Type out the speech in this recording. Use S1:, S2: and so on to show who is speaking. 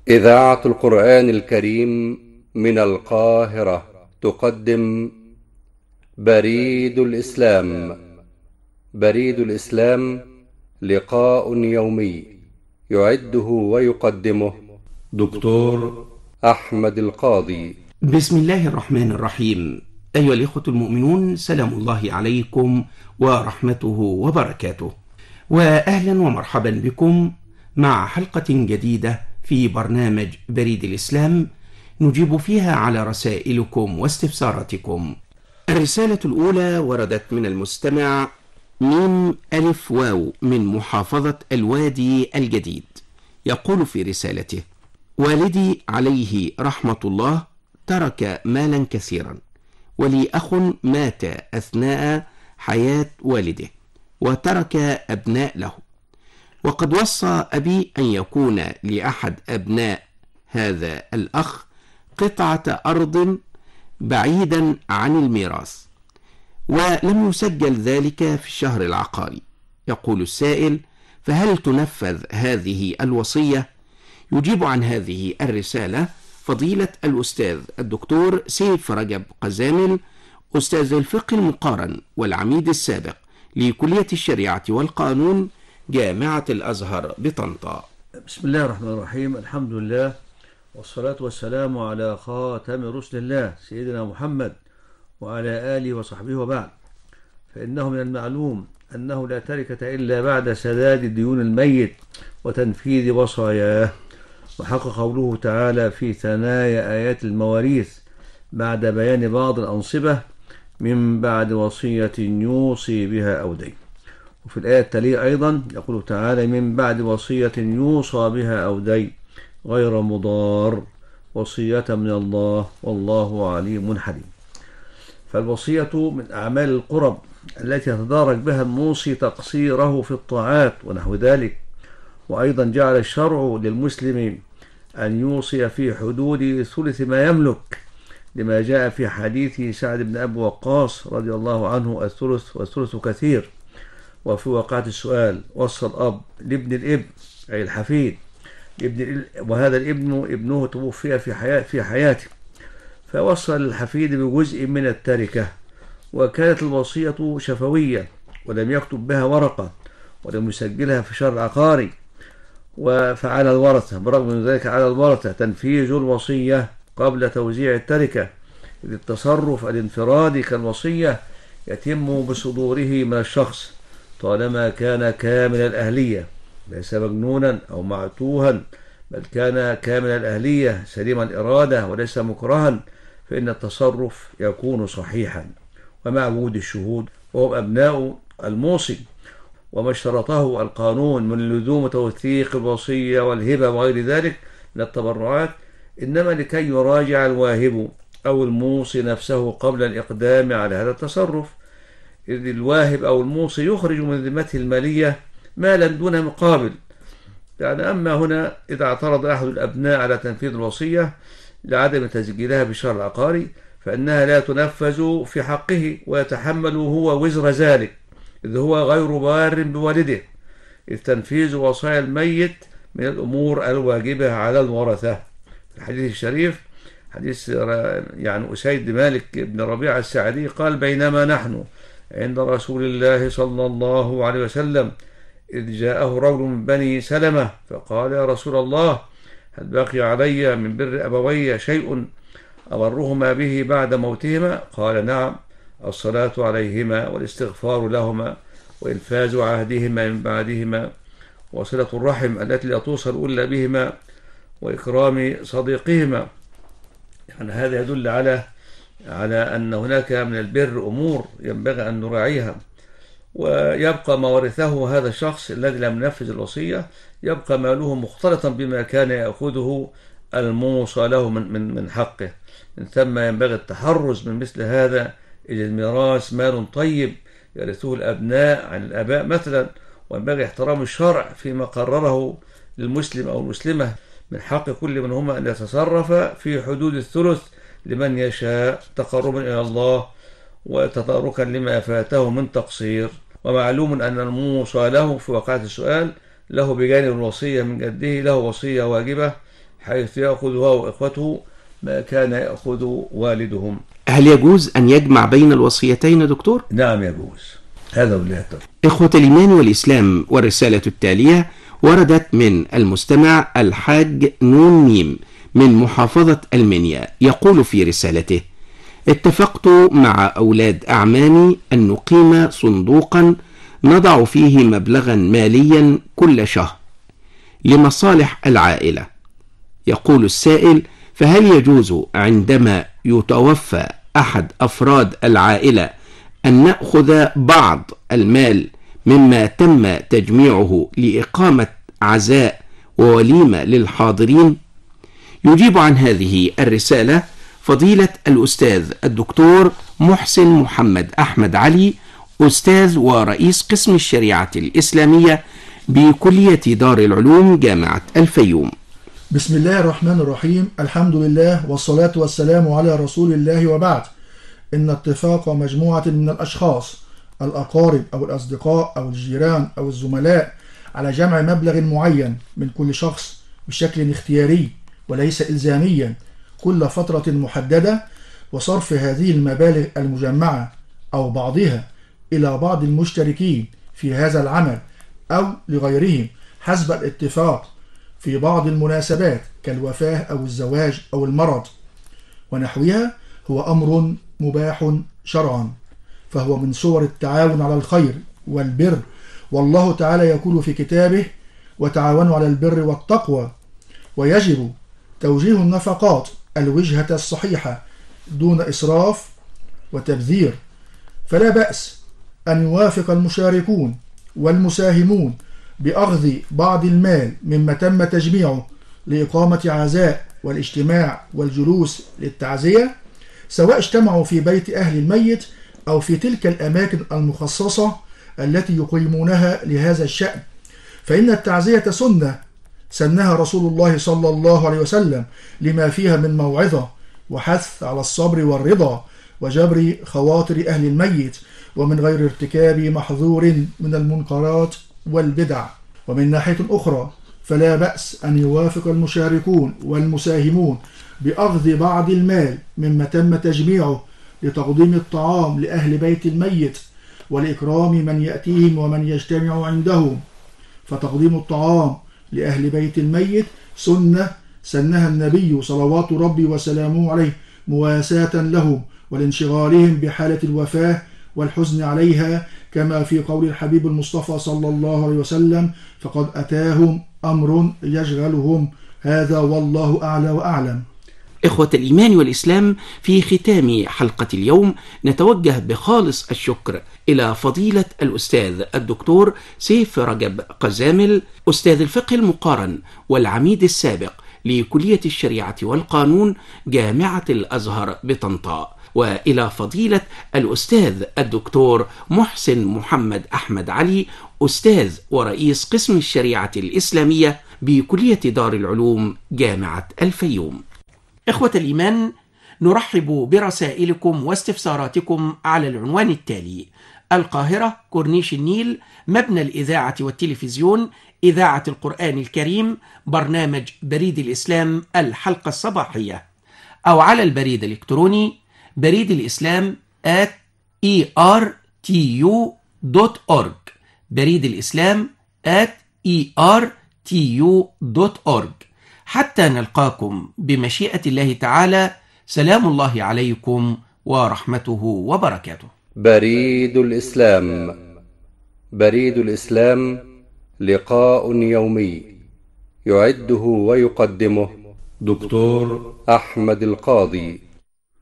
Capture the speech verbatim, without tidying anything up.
S1: إذاعة القرآن الكريم من القاهرة تقدم بريد الإسلام. بريد الإسلام لقاء يومي يعده ويقدمه دكتور أحمد القاضي.
S2: بسم الله الرحمن الرحيم. أيها الإخوة المؤمنون، سلام الله عليكم ورحمته وبركاته، وأهلا ومرحبا بكم مع حلقة جديدة في برنامج بريد الإسلام نجيب فيها على رسائلكم واستفساراتكم. الرسالة الأولى وردت من المستمع ميم ألف واو من محافظة الوادي الجديد. يقول في رسالته: والدي عليه رحمة الله ترك مالا كثيرا، ولي أخ مات أثناء حياة والده وترك أبناء له، وقد وصى أبي أن يكون لأحد أبناء هذا الأخ قطعة أرض بعيدا عن الميراث، ولم يسجل ذلك في الشهر العقاري. يقول السائل: فهل تنفذ هذه الوصية؟ يجيب عن هذه الرسالة فضيلة الأستاذ الدكتور سيف رجب قزامل، أستاذ الفقه المقارن والعميد السابق لكلية الشريعة والقانون جامعة الأزهر بطنطا.
S3: بسم الله الرحمن الرحيم. الحمد لله والصلاة والسلام على خاتم رسل الله سيدنا محمد وعلى آله وصحبه، وبعد، فإنه من المعلوم أنه لا تركة إلا بعد سداد ديون الميت وتنفيذ وصاياه، وحق قوله تعالى في ثنايا آيات المواريث بعد بيان بعض الأنصبة: من بعد وصية يوصي بها أو دين. وفي الآية التالية أيضا يقول تعالى: من بعد وصية يوصى بها أو دين غير مضار، وصية من الله والله عليم حليم. فالوصية من أعمال القرب التي يتدارك بها الموصي تقصيره في الطاعات ونحو ذلك. وأيضا جعل الشرع للمسلم أن يوصي في حدود ثلث ما يملك، لما جاء في حديث سعد بن أبي وقاص رضي الله عنه: الثلث والثلث كثير. وفي وقعة السؤال: وصى الأب لابن الابن أي الحفيد لابن، وهذا الابن ابنه توفي في حياة في حياته، فوصى للحفيد بجزء من التركة، وكانت الوصية شفوية ولم يكتب بها ورقة ولم يسجلها في شرع عقاري. وفعل الورثة، برغم من ذلك على الورثة تنفيذ الوصية قبل توزيع التركة، إذ التصرف الانفرادي كالوصية يتم بصدوره من الشخص طالما كان كامل الأهلية، ليس مجنونا أو معتوها، بل كان كامل الأهلية سليم الإرادة وليس مكرها، فإن التصرف يكون صحيحا. ومع وجود الشهود وهم أبناء الموصي وما اشترطه القانون من لزوم توثيق الوصية والهبة وغير ذلك من التبرعات، إنما لكي يراجع الواهب أو الموصي نفسه قبل الإقدام على هذا التصرف، إذ الواهب أو الموصي يخرج من ذمته المالية مالا دون مقابل. يعني أما هنا إذا اعترض أحد الأبناء على تنفيذ الوصية لعدم تسجيلها بالشرع العقاري، فإنها لا تنفذ في حقه ويتحمل هو وزر ذلك، إذ هو غير بار بوالده، إذ تنفيذ وصايا الميت من الأمور الواجبة على الورثة. في الحديث الشريف حديث يعني أسيد مالك بن ربيعة السعدي قال: بينما نحن عند رسول الله صلى الله عليه وسلم إذ جاءه رجل من بني سلمة فقال: يا رسول الله، هل بقي علي من بر أبوي شيء أبرهما به بعد موتهما؟ قال: نعم، الصلاة عليهما والاستغفار لهما وإنفاذ عهدهما من بعدهما وصلة الرحم التي لا توصل إلا بهما وإكرام صديقهما. يعني هذا يدل على على أن هناك من البر أمور ينبغي أن نراعيها. ويبقى ما ورثه هذا الشخص الذي لم ينفذ الوصية، يبقى ماله مختلطا بما كان يأخذه الموصى له من من من حقه. من ثم ينبغي التحرز من مثل هذا، إذ الميراث مال طيب يرثه الأبناء عن الآباء مثلا، وينبغي احترام الشرع فيما قرره للمسلم أو المسلمة. من حق كل منهما أن يتصرف في حدود الثلث لمن يشاء تقربا إلى الله وتداركا لما فاته من تقصير. ومعلوم أن الموصى له في وقعة السؤال له بجانب الوصية من جده له وصية واجبة حيث يأخذ هو وإخوته ما كان يأخذ والدهم.
S2: هل يجوز أن يجمع بين الوصيتين دكتور؟
S3: نعم يجوز، هذا بالله التوفيق.
S2: إخوة الإيمان والإسلام، والرسالة التالية وردت من المستمع الحاج نون ميم من محافظة المنيا، يقول في رسالته: اتفقت مع أولاد أعمامي أن نقيم صندوقا نضع فيه مبلغا ماليا كل شهر لمصالح العائلة. يقول السائل: فهل يجوز عندما يتوفى أحد أفراد العائلة أن نأخذ بعض المال مما تم تجميعه لإقامة عزاء ووليمة للحاضرين؟ يجيب عن هذه الرسالة فضيلة الأستاذ الدكتور محسن محمد أحمد علي، أستاذ ورئيس قسم الشريعة الإسلامية بكلية دار العلوم جامعة الفيوم.
S4: بسم الله الرحمن الرحيم، الحمد لله والصلاة والسلام على رسول الله، وبعد. إن اتفاق مجموعة من الأشخاص الأقارب أو الأصدقاء أو الجيران أو الزملاء على جمع مبلغ معين من كل شخص بشكل اختياري وليس إلزاميا كل فترة محددة، وصرف هذه المبالغ المجمعة أو بعضها إلى بعض المشتركين في هذا العمل أو لغيرهم حسب الاتفاق في بعض المناسبات كالوفاة أو الزواج أو المرض ونحوها، هو أمر مباح شرعا، فهو من صور التعاون على الخير والبر، والله تعالى يقول في كتابه: وتعاونوا على البر والتقوى. ويجب توجيه النفقات الوجهة الصحيحة دون إسراف وتبذير، فلا بأس أن يوافق المشاركون والمساهمون بأخذ بعض المال مما تم تجميعه لإقامة عزاء والاجتماع والجلوس للتعزية، سواء اجتمعوا في بيت أهل الميت أو في تلك الأماكن المخصصة التي يقيمونها لهذا الشأن، فإن التعزية سنة سنها رسول الله صلى الله عليه وسلم لما فيها من موعظة وحث على الصبر والرضا وجبر خواطر أهل الميت، ومن غير ارتكاب محظور من المنكرات والبدع. ومن ناحية أخرى فلا بأس أن يوافق المشاركون والمساهمون بأخذ بعض المال مما تم تجميعه لتقديم الطعام لأهل بيت الميت ولإكرام من يأتيهم ومن يجتمع عندهم، فتقديم الطعام لأهل بيت الميت سنة سنها النبي صلوات ربي وسلامه عليه مواساة لهم ولانشغالهم بحالة الوفاة والحزن عليها، كما في قول الحبيب المصطفى صلى الله عليه وسلم: فقد أتاهم أمر يشغلهم. هذا والله أعلى وأعلم.
S2: إخوة الإيمان والإسلام، في ختام حلقة اليوم نتوجه بخالص الشكر إلى فضيلة الأستاذ الدكتور سيف رجب قزامل، أستاذ الفقه المقارن والعميد السابق لكلية الشريعة والقانون جامعة الأزهر بطنطا، وإلى فضيلة الأستاذ الدكتور محسن محمد أحمد علي، أستاذ ورئيس قسم الشريعة الإسلامية بكلية دار العلوم جامعة الفيوم. إخوة الإيمان، نرحب برسائلكم واستفساراتكم على العنوان التالي: القاهرة، كورنيش النيل، مبنى الإذاعة والتلفزيون، إذاعة القرآن الكريم، برنامج بريد الإسلام الحلقة الصباحية، أو على البريد الإلكتروني بريد الإسلام at e r t u dot org، بريد الإسلام at e r t u dot org. حتى نلقاكم بمشيئة الله تعالى، سلام الله عليكم ورحمته وبركاته.
S1: بريد الإسلام. بريد الإسلام لقاء يومي يعده ويقدمه دكتور أحمد القاضي.